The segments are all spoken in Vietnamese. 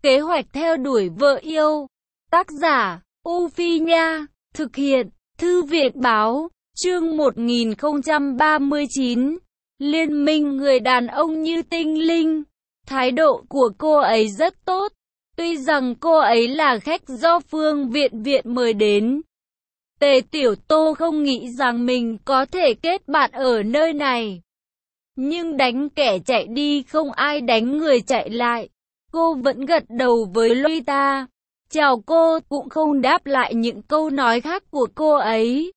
Kế hoạch theo đuổi vợ yêu. Tác giả, U Phi Nha. Thực hiện, Thư viện Báo. Chương 1039. Liên minh người đàn ông như tinh linh. Thái độ của cô ấy rất tốt. Tuy rằng cô ấy là khách do Phương Viện mời đến. Tề Tiểu Tô không nghĩ rằng mình có thể kết bạn ở nơi này. Nhưng đánh kẻ chạy đi không ai đánh người chạy lại. Cô vẫn gật đầu với Lolita. Chào cô, cũng không đáp lại những câu nói khác của cô ấy.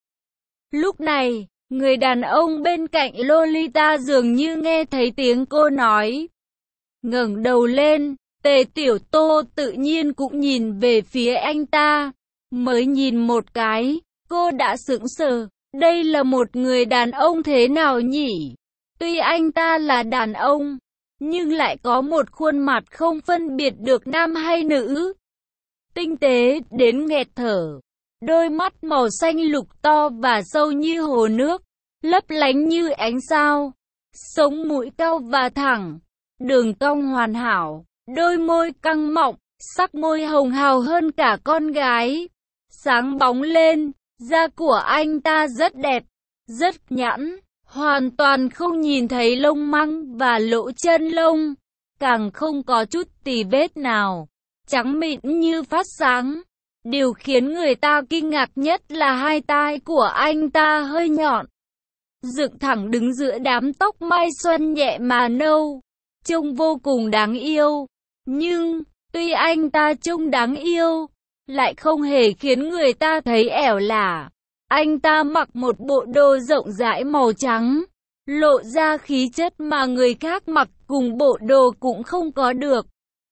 Lúc này, người đàn ông bên cạnh Lolita dường như nghe thấy tiếng cô nói. Ngẩng đầu lên, Tề Tiểu Tô tự nhiên cũng nhìn về phía anh ta. Mới nhìn một cái, cô đã sững sờ. Đây là một người đàn ông thế nào nhỉ? Tuy anh ta là đàn ông, nhưng lại có một khuôn mặt không phân biệt được nam hay nữ. Tinh tế đến nghẹt thở. Đôi mắt màu xanh lục to và sâu như hồ nước, lấp lánh như ánh sao. Sống mũi cao và thẳng, đường cong hoàn hảo, đôi môi căng mọng, sắc môi hồng hào hơn cả con gái. Sáng bóng lên, da của anh ta rất đẹp, rất nhẵn, hoàn toàn không nhìn thấy lông măng và lỗ chân lông, càng không có chút tì vết nào, trắng mịn như phát sáng. Điều khiến người ta kinh ngạc nhất là hai tai của anh ta hơi nhọn, dựng thẳng đứng giữa đám tóc mai xuân nhẹ mà nâu, trông vô cùng đáng yêu. Nhưng, tuy anh ta trông đáng yêu, lại không hề khiến người ta thấy ẻo lả. Anh ta mặc một bộ đồ rộng rãi màu trắng, lộ ra khí chất mà người khác mặc cùng bộ đồ cũng không có được.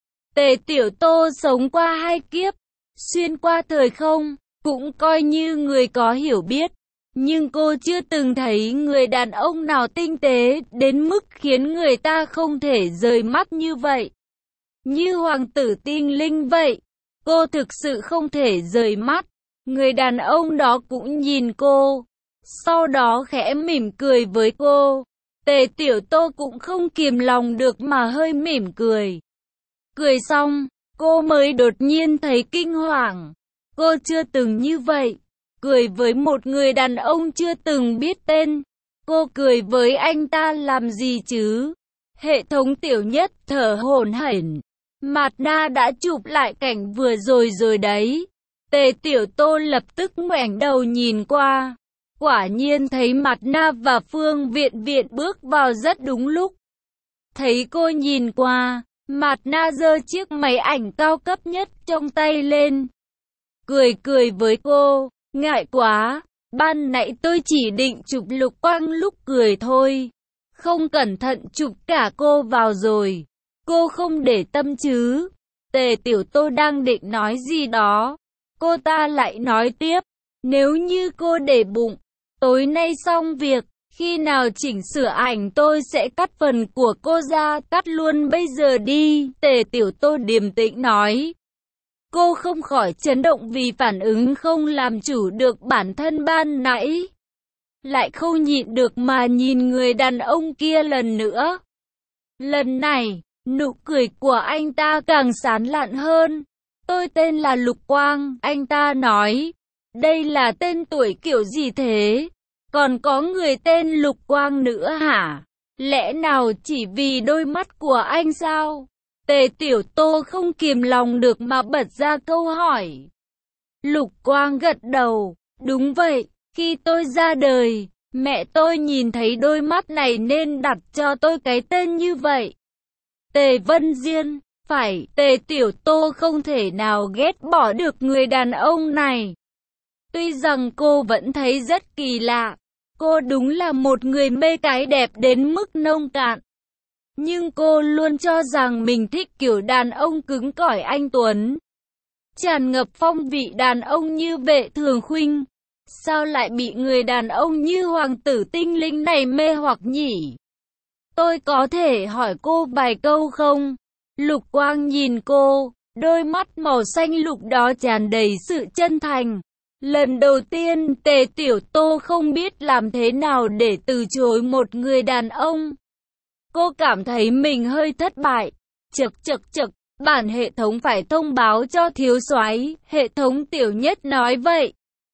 Tề Tiểu Tô sống qua hai kiếp, xuyên qua thời không, cũng coi như người có hiểu biết. Nhưng cô chưa từng thấy người đàn ông nào tinh tế đến mức khiến người ta không thể rời mắt như vậy. Như hoàng tử tinh linh vậy, cô thực sự không thể rời mắt. Người đàn ông đó cũng nhìn cô, sau đó khẽ mỉm cười với cô. Tề Tiểu Tô cũng không kìm lòng được mà hơi mỉm cười. Cười xong, cô mới đột nhiên thấy kinh hoàng. Cô chưa từng như vậy. Cười với một người đàn ông chưa từng biết tên. Cô cười với anh ta làm gì chứ? Hệ thống tiểu nhất thở hổn hển. Mạt Na đã chụp lại cảnh vừa rồi đấy. Tề Tiểu Tô lập tức ngoảnh đầu nhìn qua. Quả nhiên thấy Mạt Na và Phương Viện bước vào rất đúng lúc. Thấy cô nhìn qua, Mạt Na giơ chiếc máy ảnh cao cấp nhất trong tay lên. Cười với cô, ngại quá, ban nãy tôi chỉ định chụp Lục Quang lúc cười thôi. Không cẩn thận chụp cả cô vào rồi. Cô không để tâm chứ? Tề Tiểu Tô đang định nói gì đó. Cô ta lại nói tiếp, nếu như cô để bụng, tối nay xong việc, khi nào chỉnh sửa ảnh tôi sẽ cắt phần của cô ra, cắt luôn bây giờ đi. Tề Tiểu Tô điềm tĩnh nói. Cô không khỏi chấn động vì phản ứng không làm chủ được bản thân ban nãy. Lại không nhịn được mà nhìn người đàn ông kia lần nữa. Lần này, nụ cười của anh ta càng sán lạn hơn. Tôi tên là Lục Quang, anh ta nói. Đây là tên tuổi kiểu gì thế? Còn có người tên Lục Quang nữa hả? Lẽ nào chỉ vì đôi mắt của anh sao? Tề Tiểu Tô không kìm lòng được mà bật ra câu hỏi. Lục Quang gật đầu. Đúng vậy, khi tôi ra đời, mẹ tôi nhìn thấy đôi mắt này nên đặt cho tôi cái tên như vậy. Tề Vân Diên. Phải, Tề Tiểu Tô không thể nào ghét bỏ được người đàn ông này. Tuy rằng cô vẫn thấy rất kỳ lạ, cô đúng là một người mê cái đẹp đến mức nông cạn. Nhưng cô luôn cho rằng mình thích kiểu đàn ông cứng cỏi anh tuấn, tràn ngập phong vị đàn ông như Vệ Thường Khuynh. Sao lại bị người đàn ông như hoàng tử tinh linh này mê hoặc nhỉ? Tôi có thể hỏi cô vài câu không? Lục Quang nhìn cô, đôi mắt màu xanh lục đó tràn đầy sự chân thành. Lần đầu tiên Tề Tiểu Tô không biết làm thế nào để từ chối một người đàn ông. Cô cảm thấy mình hơi thất bại. Chậc, Bản hệ thống phải thông báo cho thiếu soái, hệ thống Tiểu Nhất nói vậy.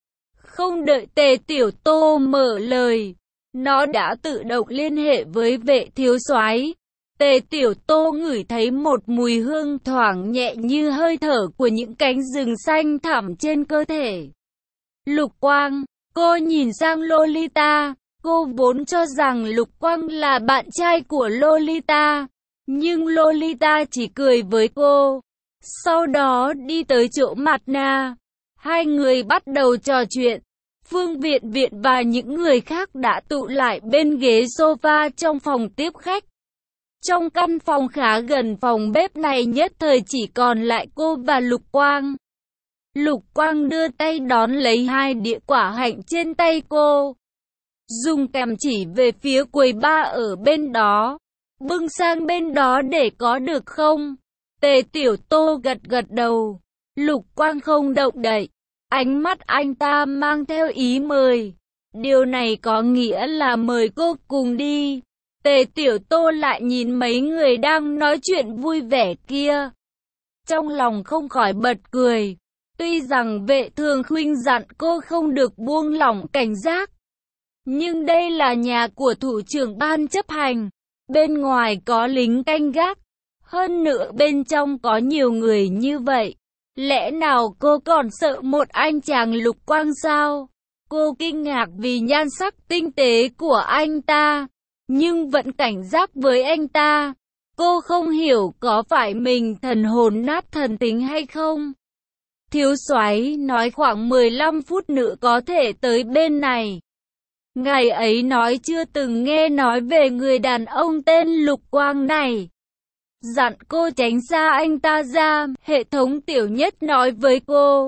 Không đợi Tề Tiểu Tô mở lời, nó đã tự động liên hệ với vệ thiếu soái. Tề Tiểu Tô ngửi thấy một mùi hương thoảng nhẹ như hơi thở của những cánh rừng xanh thẳm trên cơ thể. Lục Quang, cô nhìn sang Lolita, cô vốn cho rằng Lục Quang là bạn trai của Lolita, nhưng Lolita chỉ cười với cô. Sau đó đi tới chỗ Mạt Na, hai người bắt đầu trò chuyện. Phương Viện Viện và những người khác đã tụ lại bên ghế sofa trong phòng tiếp khách. Trong căn phòng khá gần phòng bếp này nhất thời chỉ còn lại cô và Lục Quang. Lục Quang đưa tay đón lấy hai đĩa quả hạnh trên tay cô, dùng kềm chỉ về phía quầy bar ở bên đó. Bưng sang bên đó để có được không? Tề Tiểu Tô gật gật đầu. Lục Quang không động đậy. Ánh mắt anh ta mang theo ý mời. Điều này có nghĩa là mời cô cùng đi. Tề Tiểu Tô lại nhìn mấy người đang nói chuyện vui vẻ kia. Trong lòng không khỏi bật cười. Tuy rằng vệ thường khuyên dặn cô không được buông lỏng cảnh giác, nhưng đây là nhà của thủ trưởng ban chấp hành. Bên ngoài có lính canh gác. Hơn nữa bên trong có nhiều người như vậy. Lẽ nào cô còn sợ một anh chàng Lục Quang sao? Cô kinh ngạc vì nhan sắc tinh tế của anh ta, nhưng vẫn cảnh giác với anh ta. Cô không hiểu có phải mình thần hồn nát thần tính hay không? Thiếu soái nói khoảng 15 phút nữa có thể tới bên này. Ngày ấy nói chưa từng nghe nói về người đàn ông tên Lục Quang này. Dặn cô tránh xa anh ta ra, hệ thống Tiểu Nhất nói với cô.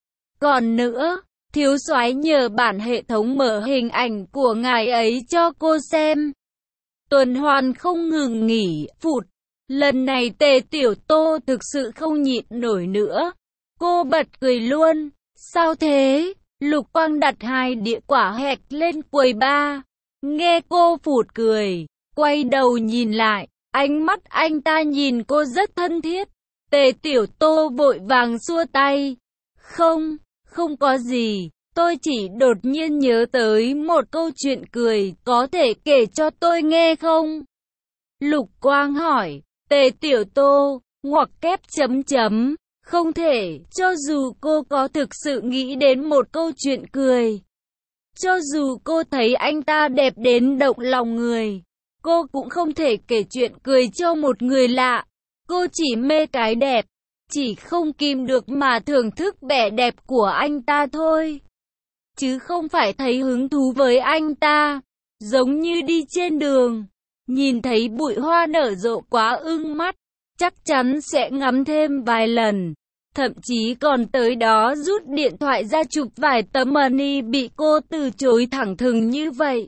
Còn nữa, thiếu soái nhờ bản hệ thống mở hình ảnh của ngài ấy cho cô xem. Tuần hoàn không ngừng nghỉ, phụt. Lần này Tề Tiểu Tô thực sự không nhịn nổi nữa. Cô bật cười luôn. Sao thế? Lục Quang đặt hai đĩa quả hạch lên quầy bar. Nghe cô phụt cười, quay đầu nhìn lại. Ánh mắt anh ta nhìn cô rất thân thiết. Tề Tiểu Tô vội vàng xua tay. Không có gì. Tôi chỉ đột nhiên nhớ tới một câu chuyện cười, có thể kể cho tôi nghe không? Lục Quang hỏi. Tề Tiểu Tô, ngoặc kép chấm chấm. Không thể, cho dù cô có thực sự nghĩ đến một câu chuyện cười. Cho dù cô thấy anh ta đẹp đến động lòng người, cô cũng không thể kể chuyện cười cho một người lạ. Cô chỉ mê cái đẹp, chỉ không kìm được mà thưởng thức vẻ đẹp của anh ta thôi. Chứ không phải thấy hứng thú với anh ta. Giống như đi trên đường, nhìn thấy bụi hoa nở rộ quá ưng mắt, chắc chắn sẽ ngắm thêm vài lần. Thậm chí còn tới đó rút điện thoại ra chụp vài tấm money bị cô từ chối thẳng thừng như vậy.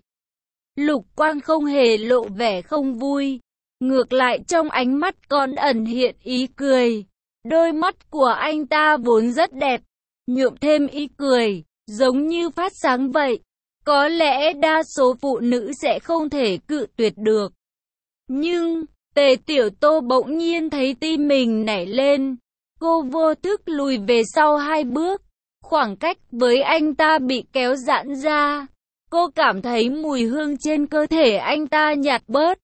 Lục Quang không hề lộ vẻ không vui. Ngược lại trong ánh mắt còn ẩn hiện ý cười. Đôi mắt của anh ta vốn rất đẹp, nhuộm thêm ý cười, giống như phát sáng vậy. Có lẽ đa số phụ nữ sẽ không thể cự tuyệt được. Nhưng, Tề Tiểu Tô bỗng nhiên thấy tim mình nảy lên. Cô vô thức lùi về sau 2 bước. Khoảng cách với anh ta bị kéo giãn ra. Cô cảm thấy mùi hương trên cơ thể anh ta nhạt bớt.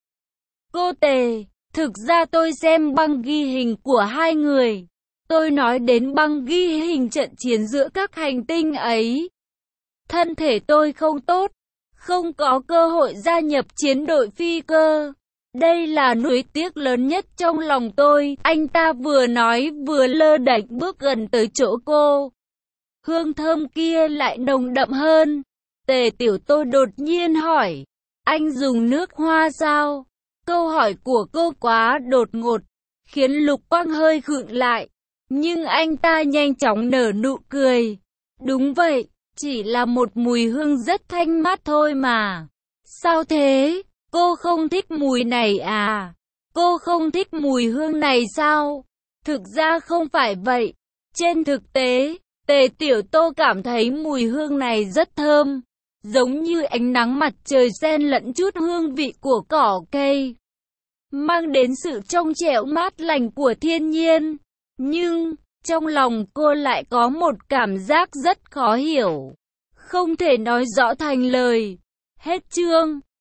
Cô Tề, thực ra tôi xem băng ghi hình của hai người. Tôi nói đến băng ghi hình trận chiến giữa các hành tinh ấy. Thân thể tôi không tốt, không có cơ hội gia nhập chiến đội phi cơ. Đây là nuối tiếc lớn nhất trong lòng tôi. Anh ta vừa nói vừa lơ đễnh bước gần tới chỗ cô. Hương thơm kia lại nồng đậm hơn. Tề Tiểu Tô đột nhiên hỏi. Anh dùng nước hoa sao? Câu hỏi của cô quá đột ngột, khiến Lục Quang hơi khựng lại. Nhưng anh ta nhanh chóng nở nụ cười. Đúng vậy, chỉ là một mùi hương rất thanh mát thôi mà. Sao thế? Cô không thích mùi này à? Cô không thích mùi hương này sao? Thực ra không phải vậy. Trên thực tế, Tề Tiểu Tô cảm thấy mùi hương này rất thơm, giống như ánh nắng mặt trời xen lẫn chút hương vị của cỏ cây. mang đến sự trong trẻo mát lành của thiên nhiên. Nhưng, trong lòng cô lại có một cảm giác rất khó hiểu, không thể nói rõ thành lời. Hết chương.